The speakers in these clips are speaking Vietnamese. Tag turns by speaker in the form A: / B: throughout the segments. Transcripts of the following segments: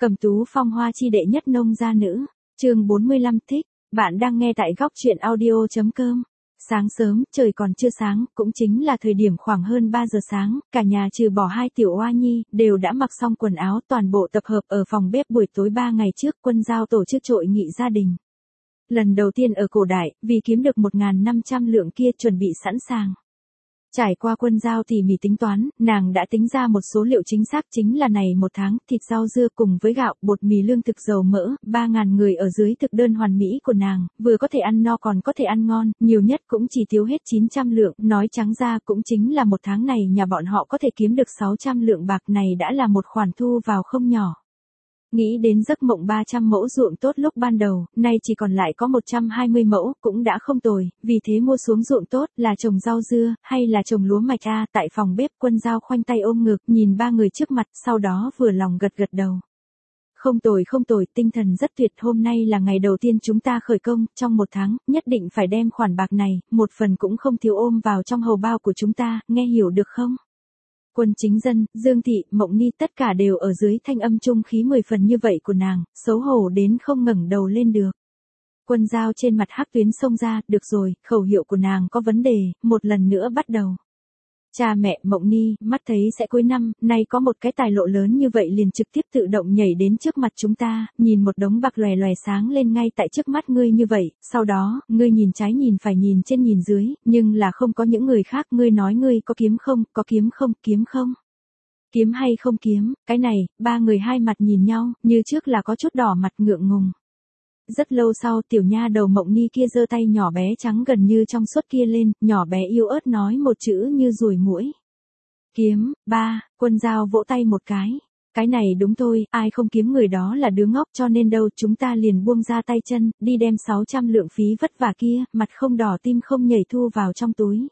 A: Cẩm Tú phong hoa chi đệ nhất nông gia nữ, chương 45 thích, bạn đang nghe tại góc truyện audio.com. Sáng sớm, trời còn chưa sáng, cũng chính là thời điểm khoảng hơn 3 giờ sáng, cả nhà trừ bỏ hai tiểu oa nhi, đều đã mặc xong quần áo toàn bộ tập hợp ở phòng bếp buổi tối 3 ngày trước Quân Dao tổ chức hội nghị gia đình. Lần đầu tiên ở cổ đại, vì kiếm được 1.500 lượng kia chuẩn bị sẵn sàng. Trải qua Quân Dao tỉ mỉ tính toán, nàng đã tính ra một số liệu chính xác chính là này một tháng, thịt rau dưa cùng với gạo, bột mì lương thực dầu mỡ, 3.000 người ở dưới thực đơn hoàn mỹ của nàng, vừa có thể ăn no còn có thể ăn ngon, nhiều nhất cũng chỉ thiếu hết 900 lượng, nói trắng ra cũng chính là một tháng này nhà bọn họ có thể kiếm được 600 lượng bạc này đã là một khoản thu vào không nhỏ. Nghĩ đến giấc mộng 300 mẫu ruộng tốt lúc ban đầu, nay chỉ còn lại có 120 mẫu, cũng đã không tồi, vì thế mua xuống ruộng tốt, là trồng rau dưa, hay là trồng lúa mạch a. Tại phòng bếp Quân Dao khoanh tay ôm ngực, nhìn ba người trước mặt, sau đó vừa lòng gật gật đầu. Không tồi, tinh thần rất tuyệt, hôm nay là ngày đầu tiên chúng ta khởi công, trong một tháng, nhất định phải đem khoản bạc này, một phần cũng không thiếu ôm vào trong hầu bao của chúng ta, nghe hiểu được không? Quân Chính Dân, Dương Thị, Mộng Ni tất cả đều ở dưới thanh âm trung khí 10 phần như vậy của nàng, xấu hổ đến không ngẩng đầu lên được. Quân Dao trên mặt hắc tuyến xông ra, được rồi, khẩu hiệu của nàng có vấn đề, một lần nữa bắt đầu. Cha mẹ Mộng Ni, mắt thấy sẽ cuối năm, nay có một cái tài lộ lớn như vậy liền trực tiếp tự động nhảy đến trước mặt chúng ta, nhìn một đống bạc lòe lòe sáng lên ngay tại trước mắt ngươi như vậy, sau đó, ngươi nhìn trái nhìn phải nhìn trên nhìn dưới, nhưng là không có những người khác, ngươi nói ngươi có kiếm không, có kiếm không, kiếm không? Kiếm hay không kiếm, cái này, ba người hai mặt nhìn nhau, như trước là có chút đỏ mặt ngượng ngùng. Rất lâu sau tiểu nha đầu Mộng Ni kia giơ tay nhỏ bé trắng gần như trong suốt kia lên, nhỏ bé yếu ớt nói một chữ như ruồi muỗi. Kiếm, ba, Quân Dao vỗ tay một cái. Cái này đúng thôi, ai không kiếm người đó là đứa ngốc cho nên đâu chúng ta liền buông ra tay chân, đi đem 600 lượng phí vất vả kia, mặt không đỏ tim không nhảy thu vào trong túi.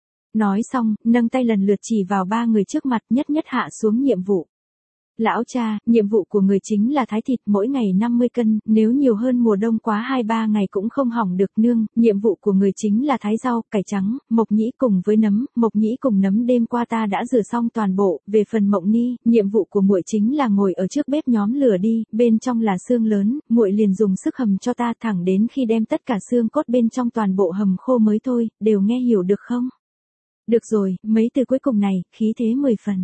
A: Nói xong, nâng tay lần lượt chỉ vào ba người trước mặt nhất nhất hạ xuống nhiệm vụ. Lão cha, nhiệm vụ của người chính là thái thịt mỗi ngày 50 cân, nếu nhiều hơn mùa đông quá 2-3 ngày cũng không hỏng được nương, nhiệm vụ của người chính là thái rau, cải trắng, mộc nhĩ cùng với nấm, mộc nhĩ cùng nấm đêm qua ta đã rửa xong toàn bộ, về phần Mộng Ni, nhiệm vụ của muội chính là ngồi ở trước bếp nhóm lửa đi, bên trong là xương lớn, muội liền dùng sức hầm cho ta thẳng đến khi đem tất cả xương cốt bên trong toàn bộ hầm khô mới thôi, đều nghe hiểu được không? Được rồi, mấy từ cuối cùng này, khí thế 10 phần.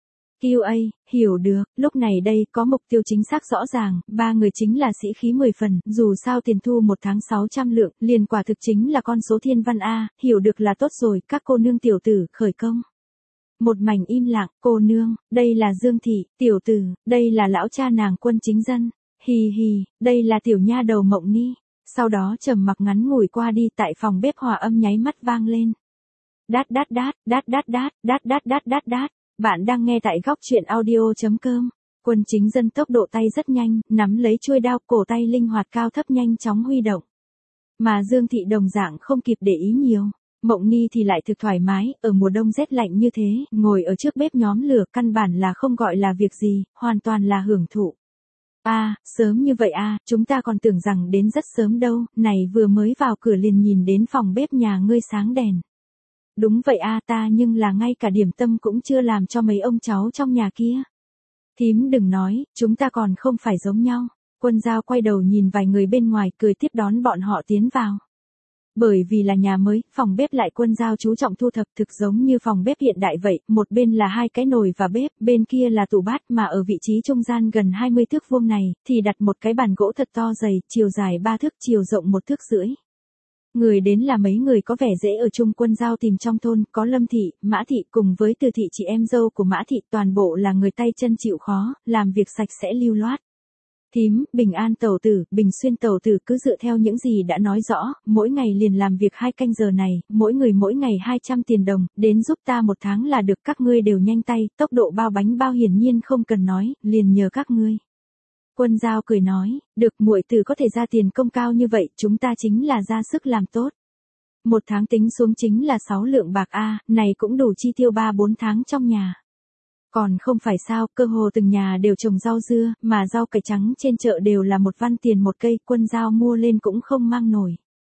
A: QA, hiểu được, lúc này đây có mục tiêu chính xác rõ ràng, ba người chính là sĩ khí 10 phần, dù sao tiền thu một tháng 600 lượng, liền quả thực chính là con số thiên văn A, hiểu được là tốt rồi, các cô nương tiểu tử, khởi công. Một mảnh im lặng, cô nương, đây là Dương Thị, tiểu tử, đây là lão cha nàng Quân Chính Dân, hì, đây là tiểu nha đầu Mộng Ni, sau đó trầm mặc ngắn ngủi qua đi tại phòng bếp hòa âm nháy mắt vang lên. Đát. Bạn đang nghe tại góc truyện audio.com. Quân Chính Dân tốc độ tay rất nhanh, nắm lấy chuôi đao, cổ tay linh hoạt cao thấp nhanh chóng huy động. Mà Dương Thị đồng dạng không kịp để ý nhiều. Mộng Ni thì lại thực thoải mái, ở mùa đông rét lạnh như thế, ngồi ở trước bếp nhóm lửa căn bản là không gọi là việc gì, hoàn toàn là hưởng thụ. Sớm như vậy chúng ta còn tưởng rằng đến rất sớm đâu, này vừa mới vào cửa liền nhìn đến phòng bếp nhà ngươi sáng đèn. Đúng vậy ta nhưng là ngay cả điểm tâm cũng chưa làm cho mấy ông cháu trong nhà kia. Thím đừng nói, chúng ta còn không phải giống nhau. Quân Dao quay đầu nhìn vài người bên ngoài cười tiếp đón bọn họ tiến vào. Bởi vì là nhà mới, phòng bếp lại Quân Dao chú trọng thu thập thực giống như phòng bếp hiện đại vậy, một bên là hai cái nồi và bếp, bên kia là tủ bát mà ở vị trí trung gian gần 20 thước vuông này, thì đặt một cái bàn gỗ thật to dày, chiều dài 3 thước, chiều rộng 1 thước rưỡi. Người đến là mấy người có vẻ dễ ở chung. Quân Dao tìm trong thôn, có Lâm Thị, Mã Thị cùng với Từ Thị chị em dâu của Mã Thị, toàn bộ là người tay chân chịu khó, làm việc sạch sẽ lưu loát. Thím, Bình An tẩu tử, Bình Xuyên tẩu tử cứ dựa theo những gì đã nói rõ, mỗi ngày liền làm việc 2 canh giờ này, mỗi người mỗi ngày 200 tiền đồng, đến giúp ta một tháng là được, các ngươi đều nhanh tay, tốc độ bao bánh bao hiển nhiên không cần nói, liền nhờ các ngươi. Quân Dao cười nói, được muội tử có thể ra tiền công cao như vậy, chúng ta chính là ra sức làm tốt. Một tháng tính xuống chính là 6 lượng bạc này cũng đủ chi tiêu 3-4 tháng trong nhà. Còn không phải sao, cơ hồ từng nhà đều trồng rau dưa, mà rau cải trắng trên chợ đều là 1 văn tiền một cây, Quân Dao mua lên cũng không mang nổi.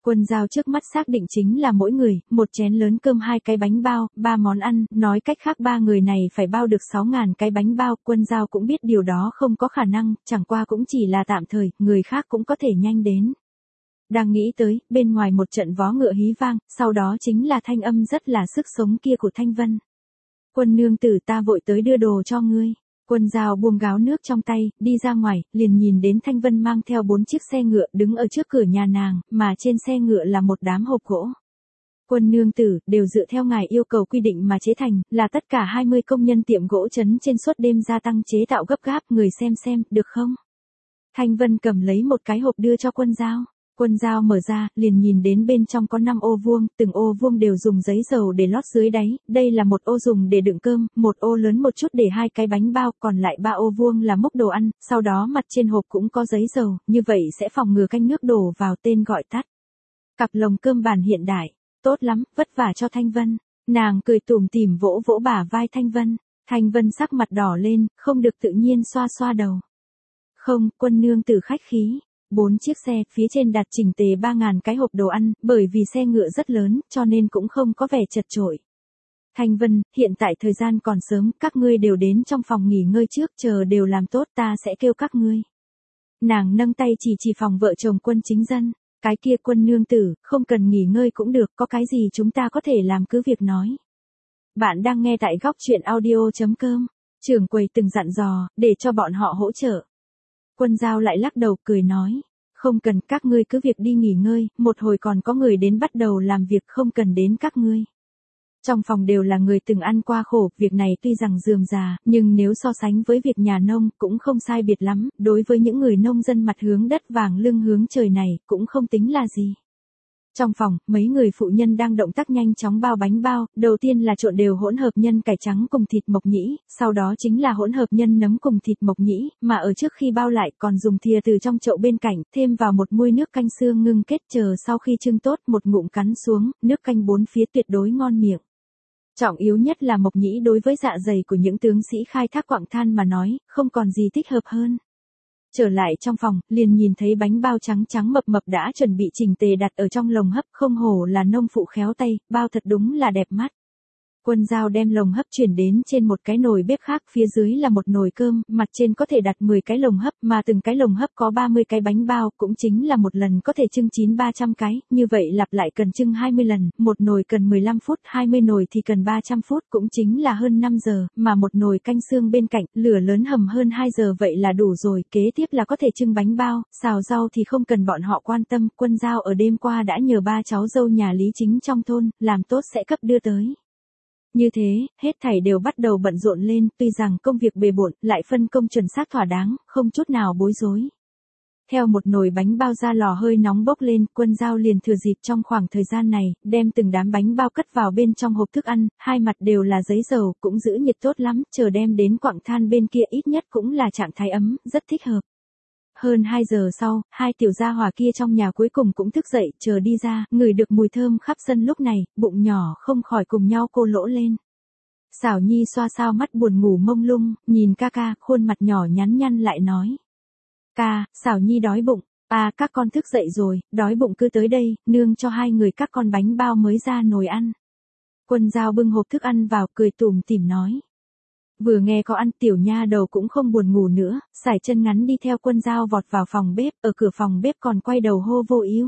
A: Quân Giao trước mắt xác định chính là mỗi người, một chén lớn cơm 2 cái bánh bao, 3 món ăn, nói cách khác 3 người này phải bao được 6.000 cái bánh bao, Quân Giao cũng biết điều đó không có khả năng, chẳng qua cũng chỉ là tạm thời, người khác cũng có thể nhanh đến. Đang nghĩ tới, bên ngoài một trận vó ngựa hí vang, sau đó chính là thanh âm rất là sức sống kia của Thanh Vân. Quân nương tử ta vội tới đưa đồ cho ngươi. Quân Giao buông gáo nước trong tay, đi ra ngoài, liền nhìn đến Thanh Vân mang theo 4 chiếc xe ngựa đứng ở trước cửa nhà nàng, mà trên xe ngựa là một đám hộp gỗ. Quân nương tử, đều dựa theo ngài yêu cầu quy định mà chế thành, là tất cả 20 công nhân tiệm gỗ trấn trên suốt đêm gia tăng chế tạo gấp gáp, người xem, được không? Thanh Vân cầm lấy một cái hộp đưa cho Quân Giao. Quân Giao mở ra, liền nhìn đến bên trong có 5 ô vuông, từng ô vuông đều dùng giấy dầu để lót dưới đáy, đây là một ô dùng để đựng cơm, một ô lớn một chút để 2 cái bánh bao, còn lại 3 ô vuông là múc đồ ăn, sau đó mặt trên hộp cũng có giấy dầu, như vậy sẽ phòng ngừa canh nước đổ vào tên gọi tắt. Cặp lồng cơm bản hiện đại, tốt lắm, vất vả cho Thanh Vân. Nàng cười tủm tỉm vỗ vỗ bả vai Thanh Vân. Thanh Vân sắc mặt đỏ lên, không được tự nhiên xoa xoa đầu. Không, quân nương tử khách khí. 4 chiếc xe, phía trên đặt chỉnh tề 3.000 cái hộp đồ ăn, bởi vì xe ngựa rất lớn, cho nên cũng không có vẻ chật chội. Thanh Vân, hiện tại thời gian còn sớm, các ngươi đều đến trong phòng nghỉ ngơi trước, chờ đều làm tốt ta sẽ kêu các ngươi. Nàng nâng tay chỉ phòng vợ chồng Quân Chính Dân, cái kia quân nương tử, không cần nghỉ ngơi cũng được, có cái gì chúng ta có thể làm cứ việc nói. Bạn đang nghe tại góc truyện audio.com, trưởng quầy từng dặn dò, để cho bọn họ hỗ trợ. Quân Giao lại lắc đầu cười nói, không cần các ngươi cứ việc đi nghỉ ngơi, một hồi còn có người đến bắt đầu làm việc không cần đến các ngươi. Trong phòng đều là người từng ăn qua khổ, việc này tuy rằng rườm rà, nhưng nếu so sánh với việc nhà nông cũng không sai biệt lắm, đối với những người nông dân mặt hướng đất vàng lưng hướng trời này cũng không tính là gì. Trong phòng, mấy người phụ nhân đang động tác nhanh chóng bao bánh bao, đầu tiên là trộn đều hỗn hợp nhân cải trắng cùng thịt mộc nhĩ, sau đó chính là hỗn hợp nhân nấm cùng thịt mộc nhĩ, mà ở trước khi bao lại còn dùng thìa từ trong chậu bên cạnh, thêm vào một muôi nước canh xương ngưng kết chờ sau khi trưng tốt một ngụm cắn xuống, nước canh bốn phía tuyệt đối ngon miệng. Trọng yếu nhất là mộc nhĩ đối với dạ dày của những tướng sĩ khai thác quặng than mà nói, không còn gì thích hợp hơn. Trở lại trong phòng, liền nhìn thấy bánh bao trắng trắng mập mập đã chuẩn bị chỉnh tề đặt ở trong lồng hấp, không hổ là nông phụ khéo tay, bao thật đúng là đẹp mắt. Quân Giao đem lồng hấp chuyển đến trên một cái nồi bếp khác, phía dưới là một nồi cơm, mặt trên có thể đặt 10 cái lồng hấp, mà từng cái lồng hấp có 30 cái bánh bao, cũng chính là một lần có thể trưng 300 cái, như vậy lặp lại cần trưng 20 lần, một nồi cần 15 phút, 20 nồi thì cần 300 phút, cũng chính là hơn 5 giờ, mà một nồi canh xương bên cạnh, lửa lớn hầm hơn 2 giờ vậy là đủ rồi, kế tiếp là có thể trưng bánh bao, xào rau thì không cần bọn họ quan tâm, Quân Giao ở đêm qua đã nhờ ba cháu dâu nhà Lý Chính trong thôn, làm tốt sẽ cấp đưa tới. Như thế, hết thảy đều bắt đầu bận rộn lên, tuy rằng công việc bề bộn, lại phân công chuẩn xác thỏa đáng, không chút nào bối rối. Theo một nồi bánh bao ra lò hơi nóng bốc lên, Quân Giao liền thừa dịp trong khoảng thời gian này, đem từng đám bánh bao cất vào bên trong hộp thức ăn, hai mặt đều là giấy dầu, cũng giữ nhiệt tốt lắm, chờ đem đến quặng than bên kia ít nhất cũng là trạng thái ấm, rất thích hợp. Hơn 2 giờ sau, hai tiểu gia hỏa kia trong nhà cuối cùng cũng thức dậy, chờ đi ra, ngửi được mùi thơm khắp sân lúc này, bụng nhỏ không khỏi cùng nhau cô lỗ lên. Xảo Nhi xoa xoa mắt buồn ngủ mông lung, nhìn ca ca, khuôn mặt nhỏ nhắn nhăn lại nói. Ca, Xảo Nhi đói bụng, các con thức dậy rồi, đói bụng cứ tới đây, nương cho hai người các con bánh bao mới ra nồi ăn. Quân Giao bưng hộp thức ăn vào, cười tủm tỉm nói. Vừa nghe có ăn, tiểu nha đầu cũng không buồn ngủ nữa, sải chân ngắn đi theo Quân Giao vọt vào phòng bếp, ở cửa phòng bếp còn quay đầu hô Vô Ưu.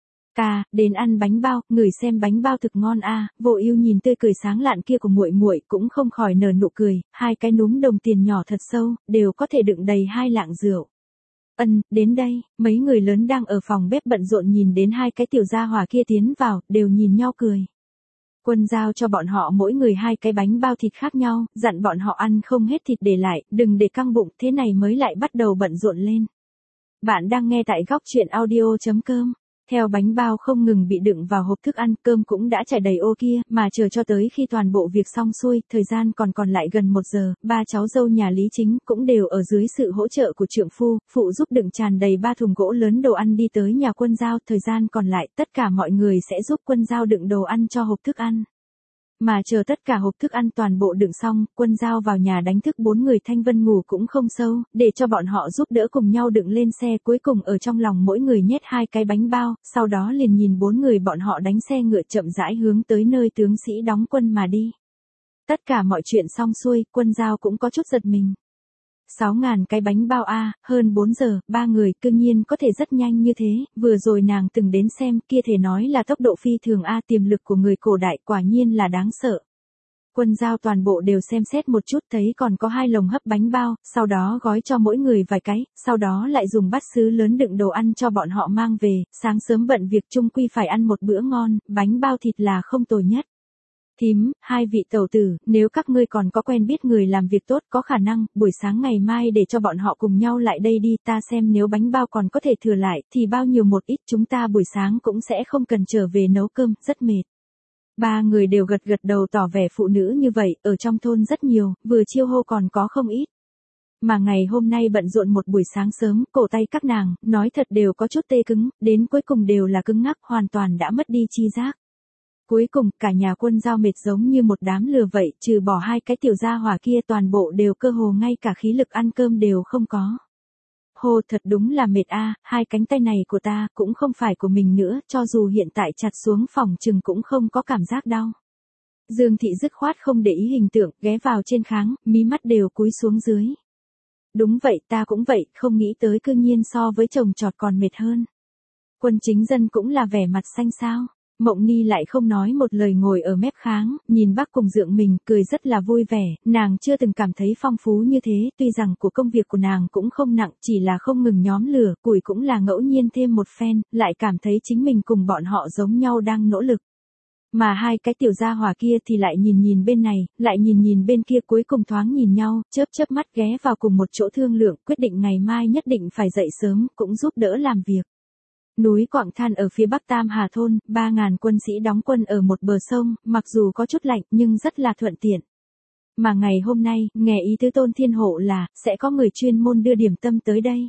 A: Ca, đến ăn bánh bao, ngửi xem bánh bao thực ngon a. Vô Ưu nhìn tươi cười sáng lạn kia của muội muội, cũng không khỏi nở nụ cười, hai cái núm đồng tiền nhỏ thật sâu, đều có thể đựng đầy 2 lạng rượu. Đến đây, mấy người lớn đang ở phòng bếp bận rộn nhìn đến hai cái tiểu gia hỏa kia tiến vào, đều nhìn nhau cười. Quân Giao cho bọn họ mỗi người 2 cái bánh bao thịt khác nhau, dặn bọn họ ăn không hết thịt để lại, đừng để căng bụng, thế này mới lại bắt đầu bận rộn lên. Bạn đang nghe tại góc truyện audio.com. Theo bánh bao không ngừng bị đựng vào hộp thức ăn, cơm cũng đã trải đầy ô kia, mà chờ cho tới khi toàn bộ việc xong xuôi, thời gian còn lại gần 1 giờ, ba cháu dâu nhà Lý Chính cũng đều ở dưới sự hỗ trợ của trượng phu, phụ giúp đựng tràn đầy 3 thùng gỗ lớn đồ ăn đi tới nhà Quân Giao, thời gian còn lại, tất cả mọi người sẽ giúp Quân Giao đựng đồ ăn cho hộp thức ăn. Mà chờ tất cả hộp thức ăn toàn bộ đựng xong, Quân Giao vào nhà đánh thức 4 người Thanh Vân ngủ cũng không sâu, để cho bọn họ giúp đỡ cùng nhau đựng lên xe, cuối cùng ở trong lòng mỗi người nhét 2 cái bánh bao, sau đó liền nhìn 4 người bọn họ đánh xe ngựa chậm rãi hướng tới nơi tướng sĩ đóng quân mà đi. Tất cả mọi chuyện xong xuôi, Quân Giao cũng có chút giật mình. 6.000 cái bánh bao a, hơn 4 giờ, 3 người cương nhiên có thể rất nhanh như thế, vừa rồi nàng từng đến xem, kia thể nói là tốc độ phi thường a, tiềm lực của người cổ đại quả nhiên là đáng sợ. Quân Giao toàn bộ đều xem xét một chút thấy còn có 2 lồng hấp bánh bao, sau đó gói cho mỗi người vài cái, sau đó lại dùng bát sứ lớn đựng đồ ăn cho bọn họ mang về, sáng sớm bận việc chung quy phải ăn một bữa ngon, bánh bao thịt là không tồi nhất. Thím, 2 vị tẩu tử, nếu các ngươi còn có quen biết người làm việc tốt có khả năng, buổi sáng ngày mai để cho bọn họ cùng nhau lại đây đi, ta xem nếu bánh bao còn có thể thừa lại, thì bao nhiêu một ít chúng ta buổi sáng cũng sẽ không cần trở về nấu cơm, rất mệt. 3 người đều gật gật đầu tỏ vẻ phụ nữ như vậy, ở trong thôn rất nhiều, vừa chiêu hô còn có không ít. Mà ngày hôm nay bận rộn một buổi sáng sớm, cổ tay các nàng, nói thật đều có chút tê cứng, đến cuối cùng đều là cứng ngắc, hoàn toàn đã mất đi chi giác. Cuối cùng, cả nhà Quân Giao mệt giống như một đám lừa vậy, trừ bỏ 2 cái tiểu gia hỏa kia toàn bộ đều cơ hồ ngay cả khí lực ăn cơm đều không có. Hồ thật đúng là mệt a, 2 cánh tay này của ta cũng không phải của mình nữa, cho dù hiện tại chặt xuống phòng chừng cũng không có cảm giác đau. Dương Thị dứt khoát không để ý hình tượng, ghé vào trên kháng, mí mắt đều cúi xuống dưới. Đúng vậy, ta cũng vậy, không nghĩ tới cư nhiên so với chồng trọt còn mệt hơn. Quân Chính Dân cũng là vẻ mặt xanh xao. Mộng Ni lại không nói một lời ngồi ở mép kháng, nhìn bác cùng dượng mình, cười rất là vui vẻ, nàng chưa từng cảm thấy phong phú như thế, tuy rằng của công việc của nàng cũng không nặng, chỉ là không ngừng nhóm lửa, củi cũng là ngẫu nhiên thêm một phen, lại cảm thấy chính mình cùng bọn họ giống nhau đang nỗ lực. Mà 2 cái tiểu gia hỏa kia thì lại nhìn bên này, lại nhìn bên kia, cuối cùng thoáng nhìn nhau, chớp mắt ghé vào cùng một chỗ thương lượng, quyết định ngày mai nhất định phải dậy sớm, cũng giúp đỡ làm việc. Núi Quảng Than ở phía bắc Tam Hà thôn, 3.000 quân sĩ đóng quân ở một bờ sông, mặc dù có chút lạnh nhưng rất là thuận tiện. Mà ngày hôm nay, nghe ý tứ Tôn Thiên Hộ là, sẽ có người chuyên môn đưa điểm tâm tới đây.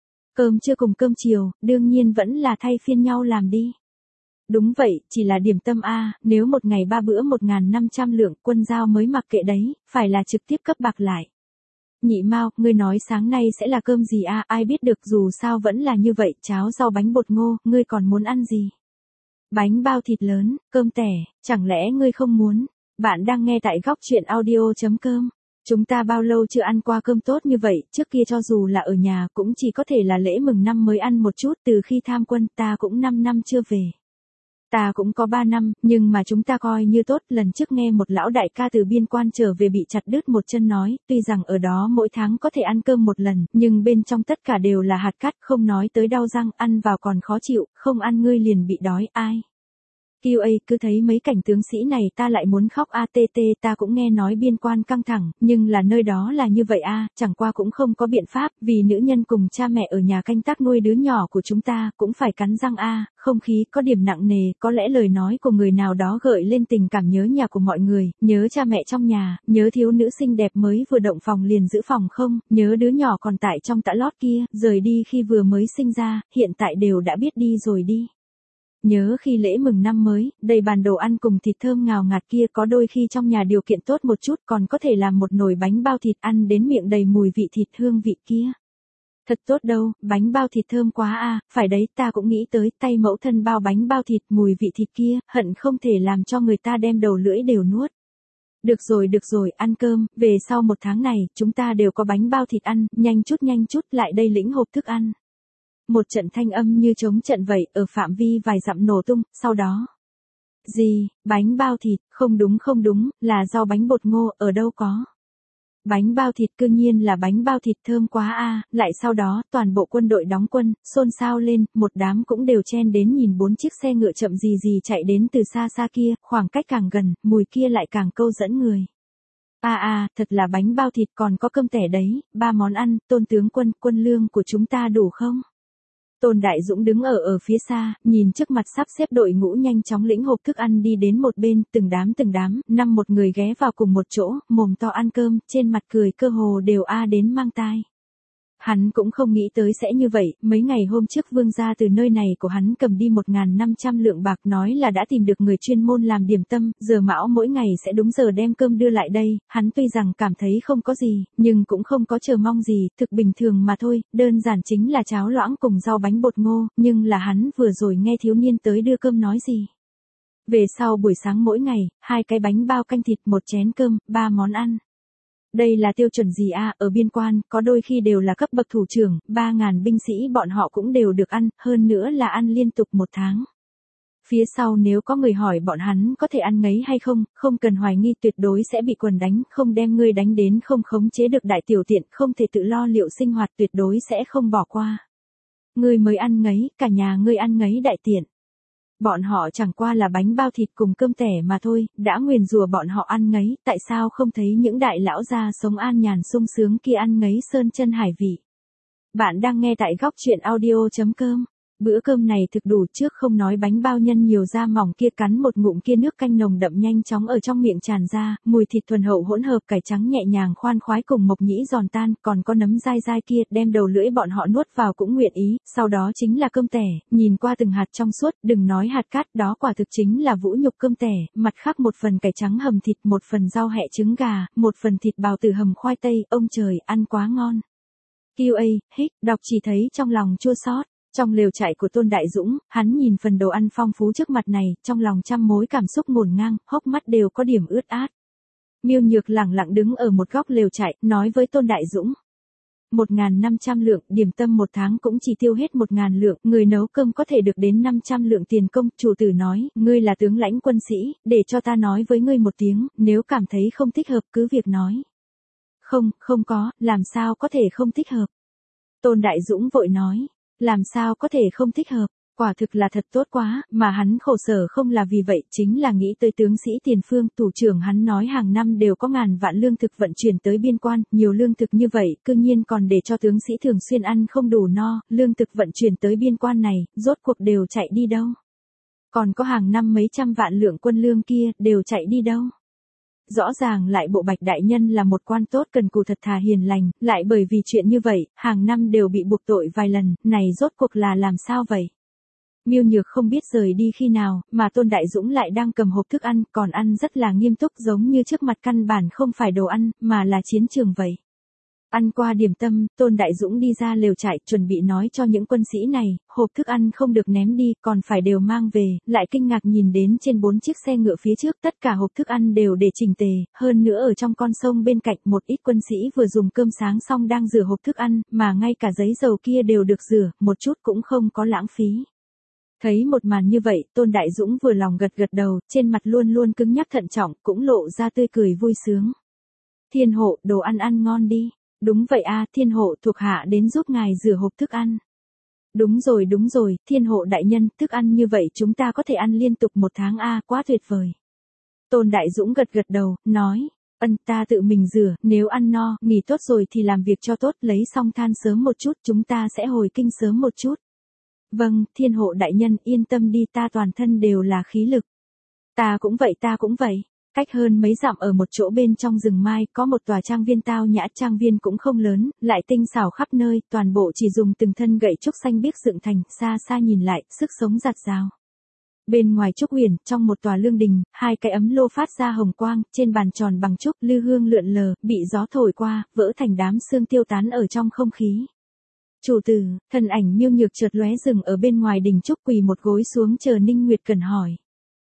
A: Cơm trưa cùng cơm chiều, đương nhiên vẫn là thay phiên nhau làm đi. Đúng vậy, chỉ là điểm tâm a, nếu một ngày 3 bữa 1.500 lượng, Quân Giao mới mặc kệ đấy, phải là trực tiếp cấp bạc lại. Nhị Mao, ngươi nói sáng nay sẽ là cơm gì a, ai biết được, dù sao vẫn là như vậy, cháo rau bánh bột ngô, ngươi còn muốn ăn gì? Bánh bao thịt lớn, cơm tẻ, chẳng lẽ ngươi không muốn? Bạn đang nghe tại góc truyện audio.com. Chúng ta bao lâu chưa ăn qua cơm tốt như vậy, trước kia cho dù là ở nhà cũng chỉ có thể là lễ mừng năm mới ăn một chút, từ khi tham quân ta cũng 5 năm chưa về. Ta cũng có 3 năm, nhưng mà chúng ta coi như tốt, lần trước nghe một lão đại ca từ biên quan trở về bị chặt đứt một chân nói, tuy rằng ở đó mỗi tháng có thể ăn cơm một lần, nhưng bên trong tất cả đều là hạt cát, không nói tới đau răng, ăn vào còn khó chịu, không ăn ngươi liền bị đói, ai. QA cứ thấy mấy cảnh tướng sĩ này ta lại muốn khóc ATT, ta cũng nghe nói biên quan căng thẳng, nhưng là nơi đó là như vậy chẳng qua cũng không có biện pháp, vì nữ nhân cùng cha mẹ ở nhà canh tác nuôi đứa nhỏ của chúng ta, cũng phải cắn răng không khí có điểm nặng nề, có lẽ lời nói của người nào đó gợi lên tình cảm nhớ nhà của mọi người, nhớ cha mẹ trong nhà, nhớ thiếu nữ xinh đẹp mới vừa động phòng liền giữ phòng không, nhớ đứa nhỏ còn tại trong tã lót kia, rời đi khi vừa mới sinh ra, hiện tại đều đã biết đi rồi đi. Nhớ khi lễ mừng năm mới, đầy bàn đồ ăn cùng thịt thơm ngào ngạt kia, có đôi khi trong nhà điều kiện tốt một chút còn có thể làm một nồi bánh bao thịt ăn đến miệng đầy mùi vị thịt hương vị kia. Thật tốt đâu, bánh bao thịt thơm quá phải đấy, ta cũng nghĩ tới, tay mẫu thân bao bánh bao thịt, mùi vị thịt kia, hận không thể làm cho người ta đem đầu lưỡi đều nuốt. Được rồi, ăn cơm, về sau 1 tháng này, chúng ta đều có bánh bao thịt ăn, nhanh chút, lại đây lĩnh hộp thức ăn. Một trận thanh âm như trống trận vậy, ở phạm vi vài dặm nổ tung, sau đó. Gì, bánh bao thịt, không đúng, là rau bánh bột ngô, ở đâu có. Bánh bao thịt cương nhiên là bánh bao thịt thơm quá lại sau đó, toàn bộ quân đội đóng quân, xôn xao lên, một đám cũng đều chen đến nhìn 4 chiếc xe ngựa chậm gì chạy đến từ xa kia, khoảng cách càng gần, mùi kia lại càng câu dẫn người. Thật là bánh bao thịt còn có cơm tẻ đấy, 3 món ăn, Tôn tướng quân, quân lương của chúng ta đủ không? Tôn Đại Dũng đứng ở phía xa, nhìn trước mặt sắp xếp đội ngũ nhanh chóng lĩnh hộp thức ăn đi đến một bên, từng đám, 5 một người ghé vào cùng một chỗ, mồm to ăn cơm, trên mặt cười cơ hồ đều đến mang tai. Hắn cũng không nghĩ tới sẽ như vậy, mấy ngày hôm trước vương gia từ nơi này của hắn cầm đi 1.500 lượng bạc nói là đã tìm được người chuyên môn làm điểm tâm, giờ mão mỗi ngày sẽ đúng giờ đem cơm đưa lại đây, hắn tuy rằng cảm thấy không có gì, nhưng cũng không có chờ mong gì, thực bình thường mà thôi, đơn giản chính là cháo loãng cùng rau bánh bột ngô, nhưng là hắn vừa rồi nghe thiếu niên tới đưa cơm nói gì. Về sau buổi sáng mỗi ngày, 2 cái bánh bao canh thịt, 1 chén cơm, 3 món ăn. Đây là tiêu chuẩn gì a? Ở biên quan, có đôi khi đều là cấp bậc thủ trưởng, 3.000 binh sĩ bọn họ cũng đều được ăn, hơn nữa là ăn liên tục 1 tháng. Phía sau nếu có người hỏi bọn hắn có thể ăn ngấy hay không, không cần hoài nghi, tuyệt đối sẽ bị quần đánh, không đem ngươi đánh đến không khống chế được đại tiểu tiện, không thể tự lo liệu sinh hoạt, tuyệt đối sẽ không bỏ qua. Ngươi mới ăn ngấy, cả nhà ngươi ăn ngấy đại tiện. Bọn họ chẳng qua là bánh bao thịt cùng cơm tẻ mà thôi, đã nguyền rủa bọn họ ăn ngấy, tại sao không thấy những đại lão già sống an nhàn sung sướng kia ăn ngấy sơn chân hải vị. Bạn đang nghe tại góc truyện audio.com. Bữa cơm này thực đủ, trước không nói bánh bao nhân nhiều da mỏng kia, cắn một ngụm kia nước canh nồng đậm nhanh chóng ở trong miệng tràn ra, mùi thịt thuần hậu hỗn hợp cải trắng nhẹ nhàng khoan khoái cùng mộc nhĩ giòn tan, còn có nấm dai dai kia, đem đầu lưỡi bọn họ nuốt vào cũng nguyện ý, sau đó chính là cơm tẻ, nhìn qua từng hạt trong suốt, đừng nói hạt cát, đó quả thực chính là vũ nhục cơm tẻ, mặt khác 1 phần cải trắng hầm thịt, 1 phần rau hẹ trứng gà, 1 phần thịt bào tử hầm khoai tây, ông trời, ăn quá ngon. QA, hích, đọc chỉ thấy trong lòng chua xót. Trong lều trại của Tôn Đại Dũng, hắn nhìn phần đồ ăn phong phú trước mặt này, trong lòng trăm mối cảm xúc ngổn ngang, hốc mắt đều có điểm ướt át. Miêu Nhược lẳng lặng đứng ở một góc lều trại, nói với Tôn Đại Dũng. 1.500 lượng, điểm tâm 1 tháng cũng chỉ tiêu hết 1.000 lượng, người nấu cơm có thể được đến 500 lượng tiền công, chủ tử nói, ngươi là tướng lãnh quân sĩ, để cho ta nói với ngươi một tiếng, nếu cảm thấy không thích hợp cứ việc nói. Không có, làm sao có thể không thích hợp. Tôn Đại Dũng vội nói. Làm sao có thể không thích hợp, quả thực là thật tốt quá, mà hắn khổ sở không là vì vậy, chính là nghĩ tới tướng sĩ tiền phương, thủ trưởng hắn nói hàng năm đều có ngàn vạn lương thực vận chuyển tới biên quan, nhiều lương thực như vậy, cư nhiên còn để cho tướng sĩ thường xuyên ăn không đủ no, lương thực vận chuyển tới biên quan này, rốt cuộc đều chạy đi đâu. Còn có hàng năm mấy trăm vạn lượng quân lương kia, đều chạy đi đâu. Rõ ràng lại bộ Bạch đại nhân là một quan tốt cần cù thật thà hiền lành, lại bởi vì chuyện như vậy, hàng năm đều bị buộc tội vài lần, này rốt cuộc là làm sao vậy? Miêu Nhược không biết rời đi khi nào, mà Tôn Đại Dũng lại đang cầm hộp thức ăn, còn ăn rất là nghiêm túc, giống như trước mặt căn bản không phải đồ ăn, mà là chiến trường vậy. Ăn qua điểm tâm, Tôn Đại Dũng đi ra lều trại, chuẩn bị nói cho những quân sĩ này, hộp thức ăn không được ném đi, còn phải đều mang về, lại kinh ngạc nhìn đến trên 4 chiếc xe ngựa phía trước, tất cả hộp thức ăn đều để chỉnh tề, hơn nữa ở trong con sông bên cạnh, một ít quân sĩ vừa dùng cơm sáng xong đang rửa hộp thức ăn, mà ngay cả giấy dầu kia đều được rửa, một chút cũng không có lãng phí. Thấy một màn như vậy, Tôn Đại Dũng vừa lòng gật gật đầu, trên mặt luôn luôn cứng nhắc thận trọng, cũng lộ ra tươi cười vui sướng. Thiên hộ, đồ ăn ăn ngon đi. Đúng vậy a, thiên hộ, thuộc hạ đến giúp ngài rửa hộp thức ăn. Đúng rồi, thiên hộ đại nhân, thức ăn như vậy chúng ta có thể ăn liên tục 1 tháng a, quá tuyệt vời. Tôn Đại Dũng gật gật đầu, nói, ta tự mình rửa, nếu ăn no, nghỉ tốt rồi thì làm việc cho tốt, lấy xong than sớm một chút, chúng ta sẽ hồi kinh sớm một chút. Vâng, thiên hộ đại nhân, yên tâm đi, ta toàn thân đều là khí lực. Ta cũng vậy. Cách hơn mấy dặm ở một chỗ bên trong rừng mai, có một tòa trang viên tao nhã, trang viên cũng không lớn, lại tinh xảo khắp nơi, toàn bộ chỉ dùng từng thân gậy trúc xanh biếc dựng thành, xa xa nhìn lại, sức sống rạt rào. Bên ngoài trúc huyền, trong một tòa lương đình, 2 cái ấm lô phát ra hồng quang, trên bàn tròn bằng trúc, lư hương lượn lờ, bị gió thổi qua, vỡ thành đám sương tiêu tán ở trong không khí. Chủ tử, thân ảnh Miêu Nhược chợt lóe dừng ở bên ngoài đình trúc, quỳ một gối xuống chờ Ninh Nguyệt Cần hỏi.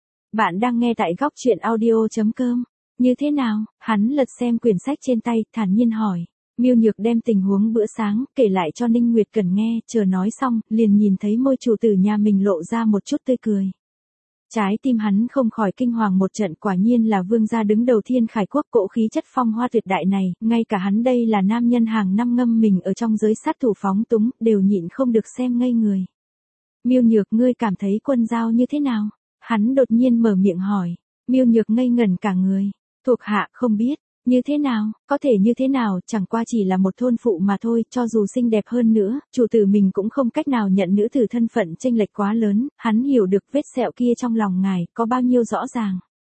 A: Bạn đang nghe tại góc truyện audio.com. Như thế nào? Hắn lật xem quyển sách trên tay, thản nhiên hỏi. Miêu Nhược đem tình huống bữa sáng kể lại cho Ninh Nguyệt Cần nghe, chờ nói xong, liền nhìn thấy môi chủ tử nhà mình lộ ra một chút tươi cười. Trái tim hắn không khỏi kinh hoàng một trận, quả nhiên là vương gia đứng đầu Thiên Khải quốc, cỗ khí chất phong hoa tuyệt đại này, ngay cả hắn đây là nam nhân hàng năm ngâm mình ở trong giới sát thủ phóng túng, đều nhịn không được xem ngây người. Miêu Nhược, ngươi cảm thấy quân giao như thế nào? Hắn đột nhiên mở miệng hỏi. Miêu Nhược ngây ngẩn cả người. Thuộc hạ không biết. Như thế nào, có thể như thế nào, chẳng qua chỉ là một thôn phụ mà thôi, cho dù xinh đẹp hơn nữa, chủ tử mình cũng không cách nào nhận nữ tử thân phận chênh lệch quá lớn, hắn hiểu được vết sẹo kia trong lòng ngài, có bao nhiêu rõ ràng.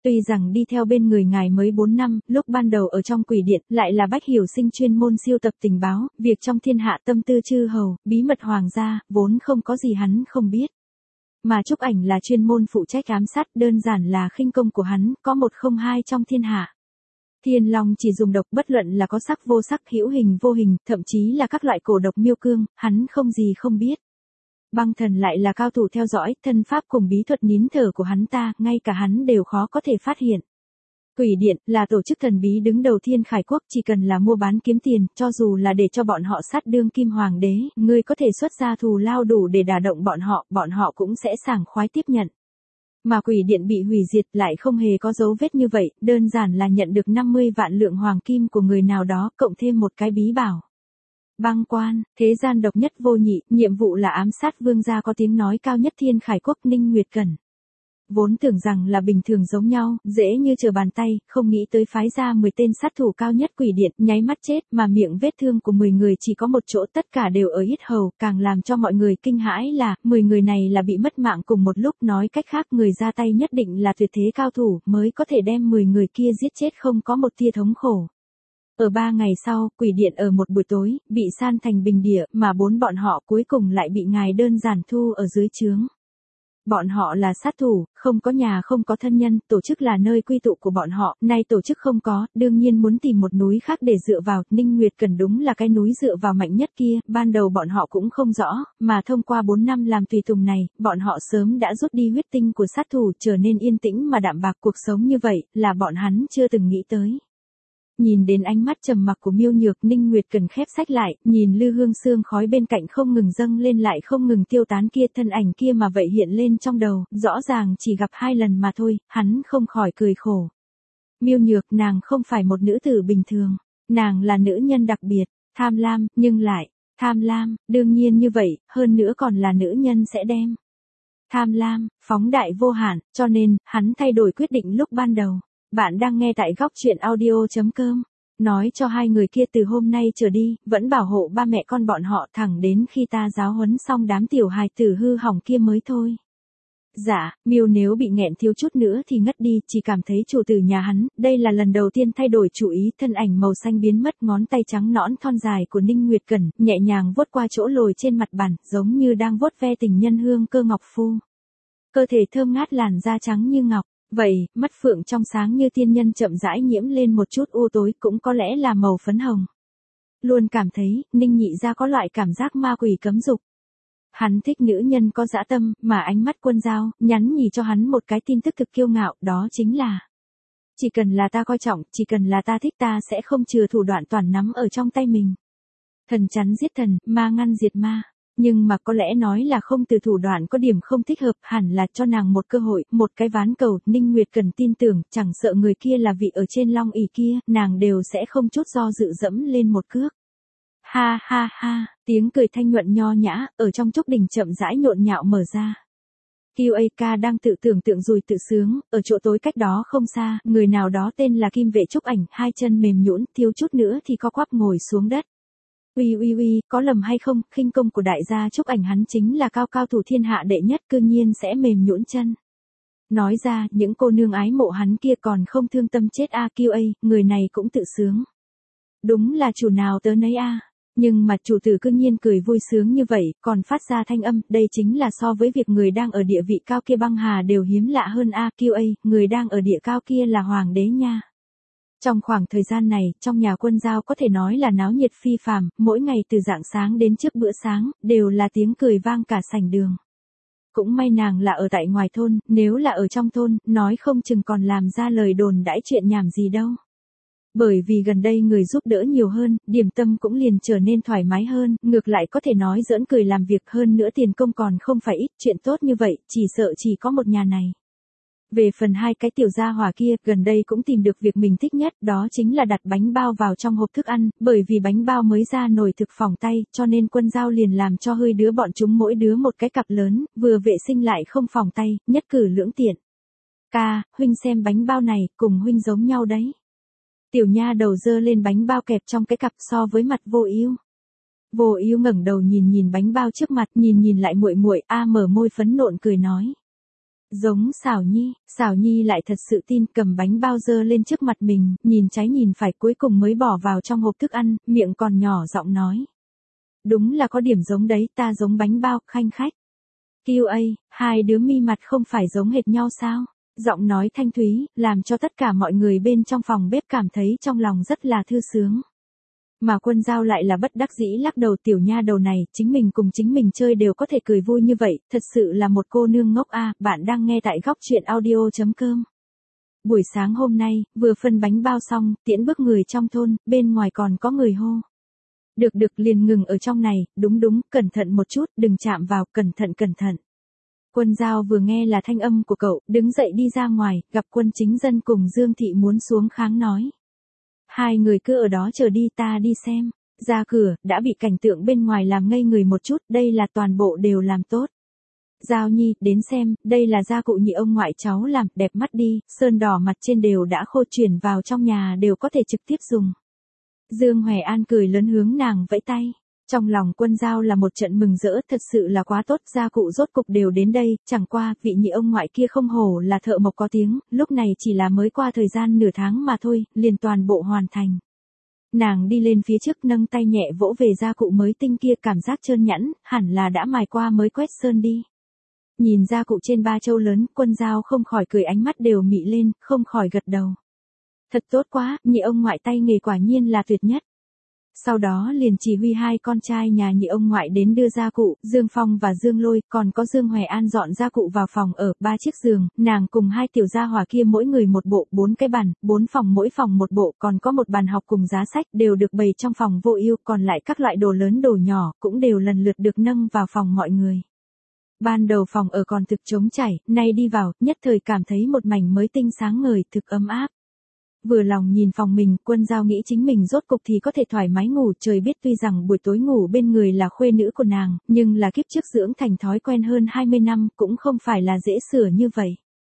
A: Tuy rằng đi theo bên người ngài mới 4 năm, lúc ban đầu ở trong quỷ điện, lại là bách hiểu sinh chuyên môn siêu tập tình báo, việc trong thiên hạ tâm tư chư hầu, bí mật hoàng gia, vốn không có gì hắn không biết. Mà Trúc Ảnh là chuyên môn phụ trách ám sát, đơn giản là khinh công của hắn, có một không hai trong thiên hạ. Thiên Long chỉ dùng độc, bất luận là có sắc vô sắc, hữu hình vô hình, thậm chí là các loại cổ độc miêu cương, hắn không gì không biết. Băng Thần lại là cao thủ theo dõi, thân pháp cùng bí thuật nín thở của hắn ta, ngay cả hắn đều khó có thể phát hiện. Quỷ Điện là tổ chức thần bí đứng đầu Thiên Khải Quốc, chỉ cần là mua bán kiếm tiền, cho dù là để cho bọn họ sát đương kim hoàng đế, ngươi có thể xuất ra thù lao đủ để đả động bọn họ cũng sẽ sảng khoái tiếp nhận. Mà Quỷ Điện bị hủy diệt lại không hề có dấu vết như vậy, đơn giản là nhận được 50 vạn lượng hoàng kim của người nào đó, cộng thêm một cái bí bảo. Băng Quan, thế gian độc nhất vô nhị, nhiệm vụ là ám sát vương gia có tiếng nói cao nhất Thiên Khải Quốc Ninh Nguyệt Cẩn. Vốn tưởng rằng là bình thường giống nhau, dễ như trở bàn tay, không nghĩ tới phái ra 10 tên sát thủ cao nhất Quỷ Điện, nháy mắt chết, mà miệng vết thương của 10 người chỉ có một chỗ, tất cả đều ở yết hầu, càng làm cho mọi người kinh hãi là, 10 người này là bị mất mạng cùng một lúc, nói cách khác người ra tay nhất định là tuyệt thế cao thủ, mới có thể đem 10 người kia giết chết không có một tia thống khổ. Ở 3 ngày sau, Quỷ Điện ở một buổi tối, bị san thành bình địa, mà 4 bọn họ cuối cùng lại bị ngài đơn giản thu ở dưới trướng. Bọn họ là sát thủ, không có nhà không có thân nhân, tổ chức là nơi quy tụ của bọn họ, nay tổ chức không có, đương nhiên muốn tìm một núi khác để dựa vào, Ninh Nguyệt Cẩn đúng là cái núi dựa vào mạnh nhất kia, ban đầu bọn họ cũng không rõ, mà thông qua 4 năm làm tùy tùng này, bọn họ sớm đã rút đi huyết tinh của sát thủ, trở nên yên tĩnh mà đạm bạc, cuộc sống như vậy, là bọn hắn chưa từng nghĩ tới. Nhìn đến ánh mắt trầm mặc của Miêu Nhược, Ninh Nguyệt Cần khép sách lại, nhìn lư hương sương khói bên cạnh không ngừng dâng lên lại không ngừng tiêu tán kia, thân ảnh kia mà vậy hiện lên trong đầu, rõ ràng chỉ gặp 2 lần mà thôi, hắn không khỏi cười khổ. Miêu Nhược, nàng không phải một nữ tử bình thường, nàng là nữ nhân đặc biệt, tham lam, nhưng lại, tham lam, đương nhiên như vậy, hơn nữa còn là nữ nhân sẽ đem. Tham lam, phóng đại vô hạn, cho nên, hắn thay đổi quyết định lúc ban đầu. Bạn đang nghe tại góc truyện audio.com. Nói cho 2 người kia từ hôm nay trở đi, vẫn bảo hộ ba mẹ con bọn họ thẳng đến khi ta giáo huấn xong đám tiểu hài tử hư hỏng kia mới thôi. Dạ, Miêu nếu bị nghẹn thiếu chút nữa thì ngất đi, chỉ cảm thấy chủ tử nhà hắn, đây là lần đầu tiên thay đổi chủ ý, thân ảnh màu xanh biến mất, ngón tay trắng nõn thon dài của Ninh Nguyệt Cẩn, nhẹ nhàng vuốt qua chỗ lồi trên mặt bàn, giống như đang vuốt ve tình nhân hương cơ ngọc phu. Cơ thể thơm ngát, làn da trắng như ngọc. Vậy, mắt phượng trong sáng như tiên nhân chậm rãi nhiễm lên một chút u tối, cũng có lẽ là màu phấn hồng. Luôn cảm thấy, Ninh Nhị gia có loại cảm giác ma quỷ cấm dục. Hắn thích nữ nhân có dã tâm, mà ánh mắt Quân Dao, nhắn nhỉ cho hắn một cái tin tức thực kiêu ngạo, đó chính là: chỉ cần là ta coi trọng, chỉ cần là ta thích, ta sẽ không chừa thủ đoạn toàn nắm ở trong tay mình. Thần chắn giết thần, ma ngăn diệt ma. Nhưng mà có lẽ nói là không từ thủ đoạn có điểm không thích hợp, hẳn là cho nàng một cơ hội, một cái ván cầu, Ninh Nguyệt Cần tin tưởng, chẳng sợ người kia là vị ở trên long ỷ kia, nàng đều sẽ không chút do dự dẫm lên một cước. Ha ha ha, tiếng cười thanh nhuận nho nhã, ở trong trúc đình chậm rãi nhộn nhạo mở ra. QAK đang tự tưởng tượng rồi tự sướng, ở chỗ tối cách đó không xa, người nào đó tên là Kim Vệ Trúc Ảnh, 2 chân mềm nhũn, thiếu chút nữa thì co quắp ngồi xuống đất. Uy, có lầm hay không, khinh công của đại gia Trúc Ảnh hắn chính là cao thủ thiên hạ đệ nhất, cư nhiên sẽ mềm nhũn chân. Nói ra, những cô nương ái mộ hắn kia còn không thương tâm chết QA, người này cũng tự sướng. Đúng là chủ nào tớ nấy Nhưng mà chủ tử cư nhiên cười vui sướng như vậy, còn phát ra thanh âm, đây chính là so với việc người đang ở địa vị cao kia băng hà đều hiếm lạ hơn QA, người đang ở địa cao kia là hoàng đế nha. Trong khoảng thời gian này, trong nhà Quân Dao có thể nói là náo nhiệt phi phàm, mỗi ngày từ rạng sáng đến trước bữa sáng, đều là tiếng cười vang cả sảnh đường. Cũng may nàng là ở tại ngoài thôn, nếu là ở trong thôn, nói không chừng còn làm ra lời đồn đãi chuyện nhảm gì đâu. Bởi vì gần đây người giúp đỡ nhiều hơn, điểm tâm cũng liền trở nên thoải mái hơn, ngược lại có thể nói giỡn cười làm việc, hơn nữa tiền công còn không phải ít, chuyện tốt như vậy, chỉ sợ chỉ có một nhà này. Về phần 2 cái tiểu gia hỏa kia, gần đây cũng tìm được việc mình thích nhất, đó chính là đặt bánh bao vào trong hộp thức ăn, bởi vì bánh bao mới ra nồi thực phòng tay, cho nên Quân Dao liền làm cho hơi đứa bọn chúng mỗi đứa một cái cặp lớn, vừa vệ sinh lại không phòng tay, nhất cử lưỡng tiện. Ca, huynh xem bánh bao này, cùng huynh giống nhau đấy. Tiểu nha đầu dơ lên bánh bao kẹp trong cái cặp so với mặt Vô Ưu. Vô Ưu ngẩng đầu nhìn bánh bao trước mặt, nhìn lại muội muội, mở môi phấn nộn cười nói. Giống Xảo Nhi lại thật sự tin, cầm bánh bao dơ lên trước mặt mình, nhìn trái nhìn phải cuối cùng mới bỏ vào trong hộp thức ăn, miệng còn nhỏ giọng nói. Đúng là có điểm giống đấy, ta giống bánh bao, khanh khách. QA, hai đứa mi mặt không phải giống hệt nhau sao? Giọng nói thanh thúy, làm cho tất cả mọi người bên trong phòng bếp cảm thấy trong lòng rất là thư sướng. Mà Quân Dao lại là bất đắc dĩ lắc đầu, tiểu nha đầu này, chính mình cùng chính mình chơi đều có thể cười vui như vậy, thật sự là một cô nương ngốc a. Bạn đang nghe tại góc truyện audio.com. Buổi sáng hôm nay, vừa phân bánh bao xong, tiễn bước người trong thôn, bên ngoài còn có người hô. Được liền ngừng ở trong này, đúng, cẩn thận một chút, đừng chạm vào, cẩn thận. Quân Dao vừa nghe là thanh âm của cậu, đứng dậy đi ra ngoài, gặp Quân Chính Dân cùng Dương Thị muốn xuống kháng nói. Hai người cứ ở đó chờ đi, ta đi xem. Ra cửa, đã bị cảnh tượng bên ngoài làm ngây người một chút, đây là toàn bộ đều làm tốt. Giao Nhi, đến xem, đây là gia cụ nhị ông ngoại cháu làm, đẹp mắt đi, sơn đỏ mặt trên đều đã khô, chuyển vào trong nhà đều có thể trực tiếp dùng. Dương Hoè An cười lớn hướng nàng vẫy tay. Trong lòng Quân Dao là một trận mừng rỡ, thật sự là quá tốt, gia cụ rốt cục đều đến đây, chẳng qua, vị nhị ông ngoại kia không hổ là thợ mộc có tiếng, lúc này chỉ là mới qua thời gian nửa tháng mà thôi, liền toàn bộ hoàn thành. Nàng đi lên phía trước nâng tay nhẹ vỗ về gia cụ mới tinh kia, cảm giác trơn nhẵn, hẳn là đã mài qua mới quét sơn đi. Nhìn gia cụ trên ba châu lớn, Quân Dao không khỏi cười, ánh mắt đều mị lên, không khỏi gật đầu. Thật tốt quá, nhị ông ngoại tay nghề quả nhiên là tuyệt nhất. Sau đó liền chỉ huy hai con trai nhà nhị ông ngoại đến đưa gia cụ, Dương Phong và Dương Lôi, còn có Dương Hoè An dọn gia cụ vào phòng ở, 3 chiếc giường, nàng cùng hai tiểu gia hỏa kia mỗi người một bộ, 4 cái bàn, 4 phòng mỗi phòng một bộ, còn có một bàn học cùng giá sách đều được bày trong phòng Vô Ưu, còn lại các loại đồ lớn đồ nhỏ cũng đều lần lượt được nâng vào phòng mọi người. Ban đầu phòng ở còn thực trống trải, nay đi vào, nhất thời cảm thấy một mảnh mới tinh sáng ngời, thực ấm áp. Vừa lòng nhìn phòng mình, Quân Dao nghĩ chính mình rốt cục thì có thể thoải mái ngủ, trời biết tuy rằng buổi tối ngủ bên người là khuê nữ của nàng, nhưng là kiếp trước dưỡng thành thói quen hơn 20 năm, cũng không phải là dễ sửa như vậy.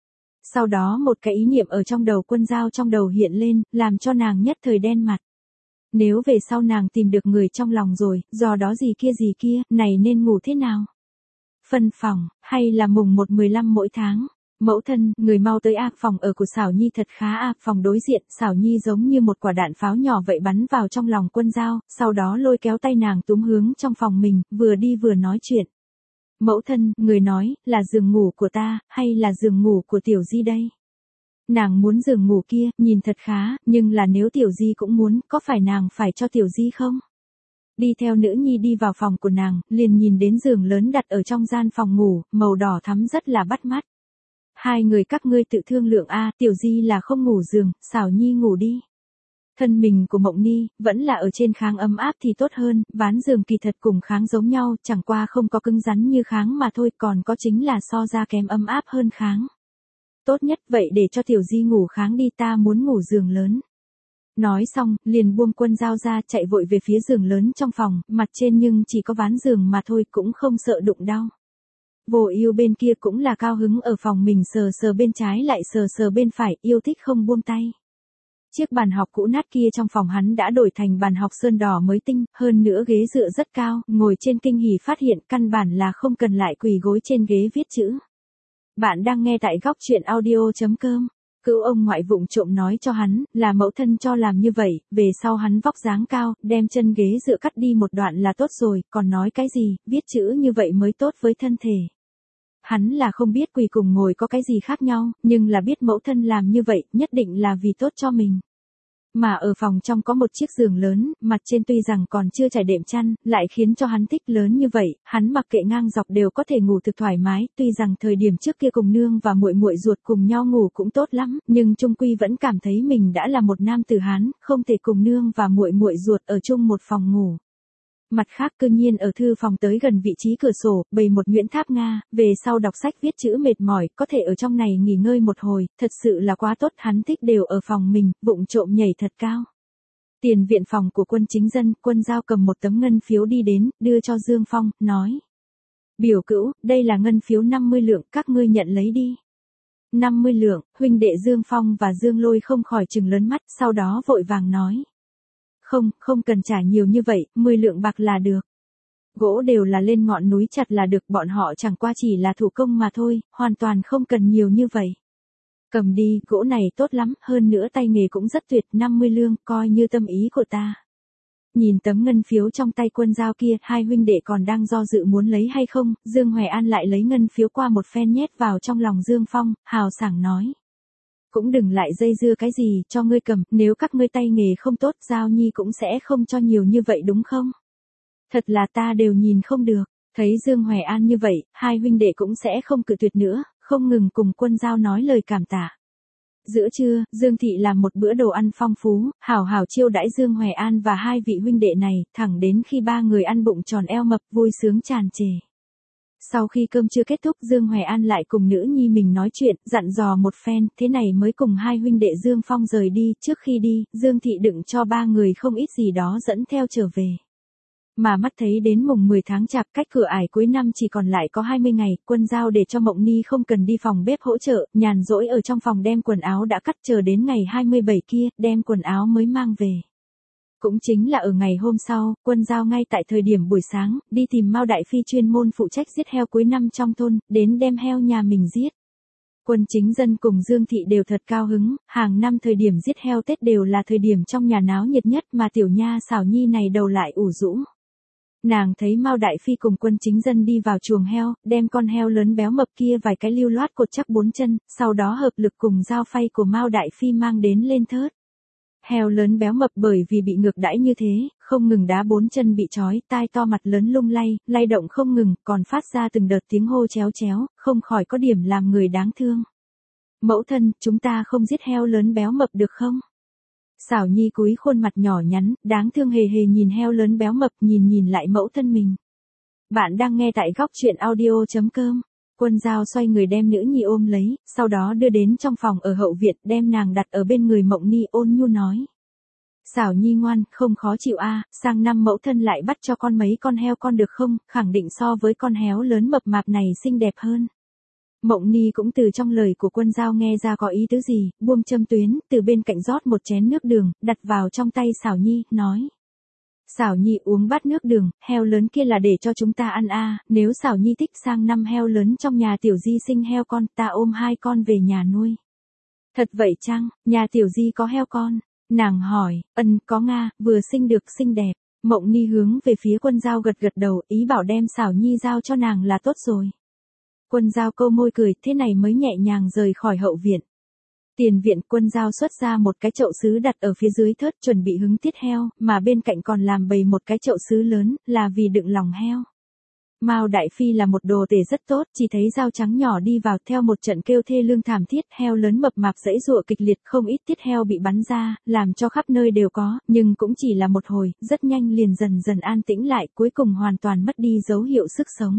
A: Sau đó một cái ý niệm ở trong đầu Quân Dao trong đầu hiện lên, làm cho nàng nhất thời đen mặt. Nếu về sau nàng tìm được người trong lòng rồi, do đó gì kia, này nên ngủ thế nào? Phân phòng, hay là mùng 1/15 mỗi tháng? Mẫu thân, người mau tới a, phòng ở của Xảo Nhi thật khá a. Phòng đối diện, Xảo Nhi giống như một quả đạn pháo nhỏ vậy bắn vào trong lòng Quân Dao, sau đó lôi kéo tay nàng túm hướng trong phòng mình, vừa đi vừa nói chuyện. Mẫu thân, người nói, là giường ngủ của ta, hay là giường ngủ của Tiểu Di đây? Nàng muốn giường ngủ kia, nhìn thật khá, nhưng là nếu Tiểu Di cũng muốn, có phải nàng phải cho Tiểu Di không? Đi theo nữ nhi đi vào phòng của nàng, liền nhìn đến giường lớn đặt ở trong gian phòng ngủ, màu đỏ thắm rất là bắt mắt. Hai người các ngươi tự thương lượng a, Tiểu Di là không ngủ giường, Xảo Nhi ngủ đi. Thân mình của Mộng Ni, vẫn là ở trên kháng ấm áp thì tốt hơn, ván giường kỳ thật cùng kháng giống nhau, chẳng qua không có cứng rắn như kháng mà thôi, còn có chính là so ra kém ấm áp hơn kháng. Tốt nhất vậy để cho Tiểu Di ngủ kháng đi, ta muốn ngủ giường lớn. Nói xong, liền buông Quân Dao ra, chạy vội về phía giường lớn trong phòng, mặt trên nhưng chỉ có ván giường mà thôi, cũng không sợ đụng đau. Vô Ưu bên kia cũng là cao hứng, ở phòng mình sờ bên trái lại sờ bên phải, yêu thích không buông tay. Chiếc bàn học cũ nát kia trong phòng hắn đã đổi thành bàn học sơn đỏ mới tinh, hơn nữa ghế dựa rất cao, ngồi trên kinh hỉ phát hiện căn bản là không cần lại quỳ gối trên ghế viết chữ. Bạn đang nghe tại góc truyện audio.com. Cữu ông ngoại vụng trộm nói cho hắn, là mẫu thân cho làm như vậy, về sau hắn vóc dáng cao, đem chân ghế dựa cắt đi một đoạn là tốt rồi, còn nói cái gì, viết chữ như vậy mới tốt với thân thể. Hắn là không biết quỳ cùng ngồi có cái gì khác nhau, nhưng là biết mẫu thân làm như vậy, nhất định là vì tốt cho mình. Mà ở phòng trong có một chiếc giường lớn, mặt trên tuy rằng còn chưa trải đệm chăn, lại khiến cho hắn thích lớn như vậy, hắn mặc kệ ngang dọc đều có thể ngủ thực thoải mái, tuy rằng thời điểm trước kia cùng nương và muội muội ruột cùng nhau ngủ cũng tốt lắm, nhưng chung quy vẫn cảm thấy mình đã là một nam tử Hán, không thể cùng nương và muội muội ruột ở chung một phòng ngủ. Mặt khác cư nhiên ở thư phòng tới gần vị trí cửa sổ, bày một nhuyễn tháp Nga, về sau đọc sách viết chữ mệt mỏi, có thể ở trong này nghỉ ngơi một hồi, thật sự là quá tốt, hắn thích đều ở phòng mình, vụng trộm nhảy thật cao. Tiền viện phòng của Quân Chính Dân, Quân Dao cầm một tấm ngân phiếu đi đến, đưa cho Dương Phong, nói. Biểu cữu, đây là ngân phiếu 50 lượng, các ngươi nhận lấy đi. 50 lượng, huynh đệ Dương Phong và Dương Lôi không khỏi trừng lớn mắt, sau đó vội vàng nói. Không cần trả nhiều như vậy, 10 lượng bạc là được. Gỗ đều là lên ngọn núi chặt là được, bọn họ chẳng qua chỉ là thủ công mà thôi, hoàn toàn không cần nhiều như vậy. Cầm đi, gỗ này tốt lắm, hơn nữa tay nghề cũng rất tuyệt, 50 lương, coi như tâm ý của ta. Nhìn tấm ngân phiếu trong tay Quân Giao kia, hai huynh đệ còn đang do dự muốn lấy hay không, Dương Hoài An lại lấy ngân phiếu qua một phen nhét vào trong lòng Dương Phong, hào sảng nói. Cũng đừng lại dây dưa cái gì, cho ngươi cầm, nếu các ngươi tay nghề không tốt, Giao Nhi cũng sẽ không cho nhiều như vậy đúng không? Thật là ta đều nhìn không được, thấy Dương Hoài An như vậy, hai huynh đệ cũng sẽ không cự tuyệt nữa, không ngừng cùng Quân Giao nói lời cảm tạ. Giữa trưa, Dương Thị làm một bữa đồ ăn phong phú, hảo hảo chiêu đãi Dương Hoài An và hai vị huynh đệ này, thẳng đến khi ba người ăn bụng tròn eo mập vui sướng tràn trề. Sau khi cơm trưa kết thúc, Dương Hoài An lại cùng nữ nhi mình nói chuyện, dặn dò một phen, thế này mới cùng hai huynh đệ Dương Phong rời đi. Trước khi đi, Dương Thị đựng cho ba người không ít gì đó dẫn theo trở về. Mà mắt thấy đến mùng 10 tháng Chạp, cách cửa ải cuối năm chỉ còn lại có 20 ngày, Quân Giao để cho Mộng Ni không cần đi phòng bếp hỗ trợ, nhàn rỗi ở trong phòng đem quần áo đã cắt chờ đến ngày 27 kia, đem quần áo mới mang về. Cũng chính là ở ngày hôm sau, Quân Giao ngay tại thời điểm buổi sáng, đi tìm Mao Đại Phi chuyên môn phụ trách giết heo cuối năm trong thôn, đến đem heo nhà mình giết. Quân Chính Dân cùng Dương Thị đều thật cao hứng, hàng năm thời điểm giết heo Tết đều là thời điểm trong nhà náo nhiệt nhất mà tiểu nha Xảo Nhi này đầu lại ủ rũ. Nàng thấy Mao Đại Phi cùng Quân Chính Dân đi vào chuồng heo, đem con heo lớn béo mập kia vài cái lưu loát cột chắc 4 chân, sau đó hợp lực cùng dao phay của Mao Đại Phi mang đến lên thớt. Heo lớn béo mập bởi vì bị ngược đãi như thế, không ngừng đá 4 chân bị trói, tai to mặt lớn lung lay động không ngừng, còn phát ra từng đợt tiếng hô chéo chéo, không khỏi có điểm làm người đáng thương. Mẫu thân, chúng ta không giết heo lớn béo mập được không? Xảo Nhi cúi khuôn mặt nhỏ nhắn, đáng thương hề hề nhìn heo lớn béo mập, nhìn lại mẫu thân mình. Bạn đang nghe tại góc truyện audio.com. Quân Giao xoay người đem nữ nhi ôm lấy, sau đó đưa đến trong phòng ở hậu viện, đem nàng đặt ở bên người Mộng Ni, ôn nhu nói. Xảo Nhi ngoan, không khó chịu sang năm mẫu thân lại bắt cho con mấy con heo con được không, khẳng định so với con héo lớn mập mạp này xinh đẹp hơn. Mộng Ni cũng từ trong lời của Quân Giao nghe ra có ý tứ gì, buông châm tuyến, từ bên cạnh rót một chén nước đường, đặt vào trong tay Xảo Nhi, nói. Xảo Nhi uống bát nước đường, heo lớn kia là để cho chúng ta ăn nếu Xảo Nhi thích sang năm heo lớn trong nhà Tiểu Di sinh heo con, ta ôm 2 con về nhà nuôi. Thật vậy chăng, nhà Tiểu Di có heo con? Nàng hỏi, có nga, vừa sinh được xinh đẹp. Mộng Ni hướng về phía Quân Giao gật đầu, ý bảo đem Xảo Nhi giao cho nàng là tốt rồi. Quân Giao câu môi cười, thế này mới nhẹ nhàng rời khỏi hậu viện. Tiền viện, Quân Giao xuất ra một cái chậu sứ đặt ở phía dưới thớt chuẩn bị hứng tiết heo, mà bên cạnh còn làm bày một cái chậu sứ lớn, là vì đựng lòng heo. Mao Đại Phi là một đồ tể rất tốt, chỉ thấy dao trắng nhỏ đi vào theo một trận kêu thê lương thảm thiết, heo lớn mập mạp giãy giụa kịch liệt, không ít tiết heo bị bắn ra, làm cho khắp nơi đều có, nhưng cũng chỉ là một hồi, rất nhanh liền dần dần an tĩnh lại, cuối cùng hoàn toàn mất đi dấu hiệu sức sống.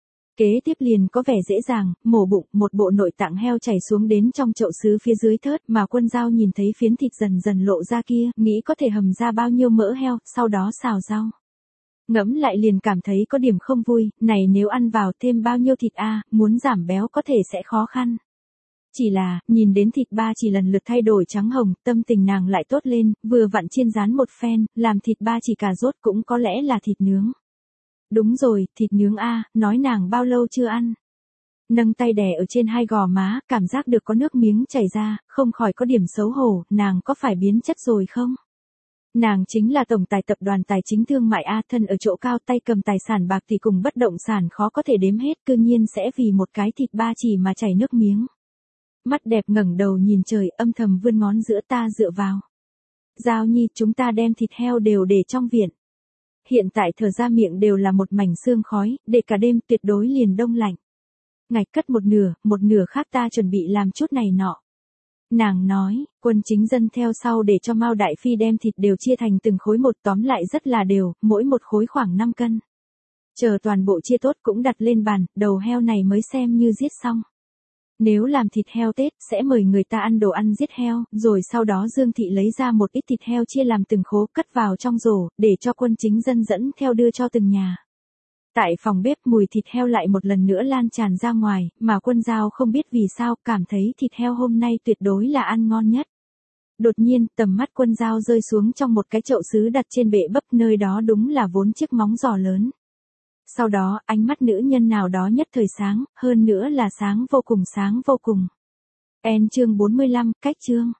A: Kế tiếp liền có vẻ dễ dàng, mổ bụng, một bộ nội tạng heo chảy xuống đến trong chậu sứ phía dưới thớt, mà Quân Giao nhìn thấy phiến thịt dần dần lộ ra kia, nghĩ có thể hầm ra bao nhiêu mỡ heo, sau đó xào rau. Ngẫm lại liền cảm thấy có điểm không vui, này nếu ăn vào thêm bao nhiêu thịt muốn giảm béo có thể sẽ khó khăn. Chỉ là, nhìn đến thịt ba chỉ lần lượt thay đổi trắng hồng, tâm tình nàng lại tốt lên, vừa vặn chiên rán một phen, làm thịt ba chỉ cà rốt cũng có lẽ là thịt nướng. Đúng rồi, thịt nướng nói nàng bao lâu chưa ăn. Nâng tay đè ở trên hai gò má, cảm giác được có nước miếng chảy ra, không khỏi có điểm xấu hổ, nàng có phải biến chất rồi không? Nàng chính là tổng tài tập đoàn tài chính thương mại thân ở chỗ cao, tay cầm tài sản bạc thì cùng bất động sản khó có thể đếm hết, cư nhiên sẽ vì một cái thịt ba chỉ mà chảy nước miếng. Mắt đẹp ngẩng đầu nhìn trời, âm thầm vươn ngón giữa, ta dựa vào. Giao Nhi, chúng ta đem thịt heo đều để trong viện. Hiện tại thở ra miệng đều là một mảnh sương khói, để cả đêm tuyệt đối liền đông lạnh. Ngạch cất một nửa khác ta chuẩn bị làm chút này nọ. Nàng nói, Quân Chính Dân theo sau để cho Mao Đại Phi đem thịt đều chia thành từng khối một, tóm lại rất là đều, mỗi một khối khoảng 5 cân. Chờ toàn bộ chia tốt cũng đặt lên bàn, đầu heo này mới xem như giết xong. Nếu làm thịt heo Tết, sẽ mời người ta ăn đồ ăn giết heo, rồi sau đó Dương Thị lấy ra một ít thịt heo chia làm từng khố, cất vào trong rổ, để cho Quân Chính Dân dẫn theo đưa cho từng nhà. Tại phòng bếp, mùi thịt heo lại một lần nữa lan tràn ra ngoài, mà Quân Giao không biết vì sao, cảm thấy thịt heo hôm nay tuyệt đối là ăn ngon nhất. Đột nhiên, tầm mắt Quân Giao rơi xuống trong một cái chậu sứ đặt trên bệ bắp, nơi đó đúng là vốn chiếc móng giò lớn. Sau đó, ánh mắt nữ nhân nào đó nhất thời sáng, hơn nữa là sáng vô cùng. Chương 45, cách chương.